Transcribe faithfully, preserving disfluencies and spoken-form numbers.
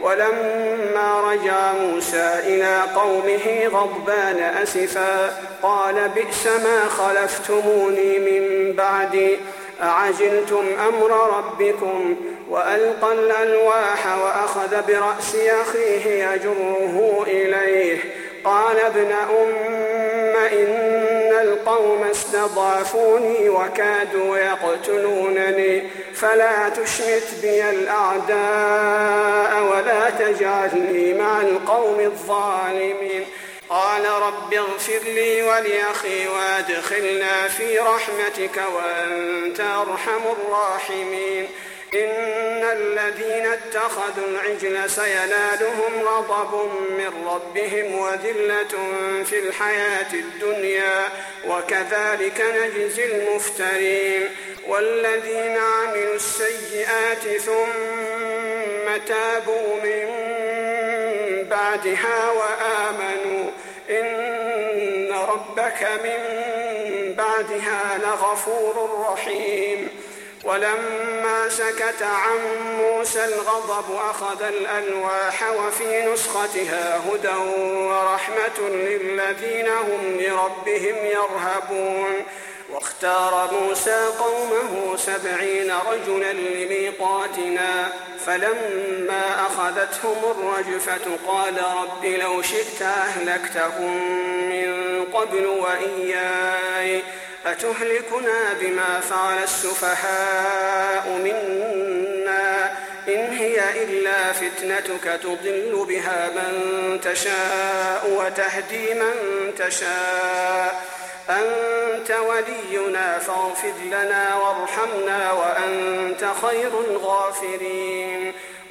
ولما رجع موسى إلى قومه غضبان أسفا قال بئس ما خلفتموني من بعدي أعجلتم أمر ربكم وألقى الألواح وأخذ برأس أخيه يجره إليه قال ابن أم إن القوم استضعفوني وكادوا يقتلونني فلا تشمت بي الأعداء ولا تجعلني مع القوم الظالمين قال رب اغفر لي ولأخي وادخلنا في رحمتك وأنت أرحم الراحمين إن الذين اتخذوا العجل سينالهم غضب من ربهم وذلة في الحياة الدنيا وكذلك نجزي المفترين والذين عملوا السيئات ثم تابوا من بعدها وآمنوا إن ربك من بعدها لغفور رحيم ولما سكت عن موسى الغضب أخذ الألواح وفي نسختها هدى ورحمة للذين هم لربهم يرهبون واختار موسى قومه سبعين رجلا لميقاتنا فلما أخذتهم الرجفة قال رب لو شئت أهلكتهم من قبل وإياي أتهلكنا بما فعل السفهاء منا إن هي إلا فتنتك تضل بها من تشاء وتهدي من تشاء أنت ولينا فاغفر لنا وارحمنا وأنت خير الغافرين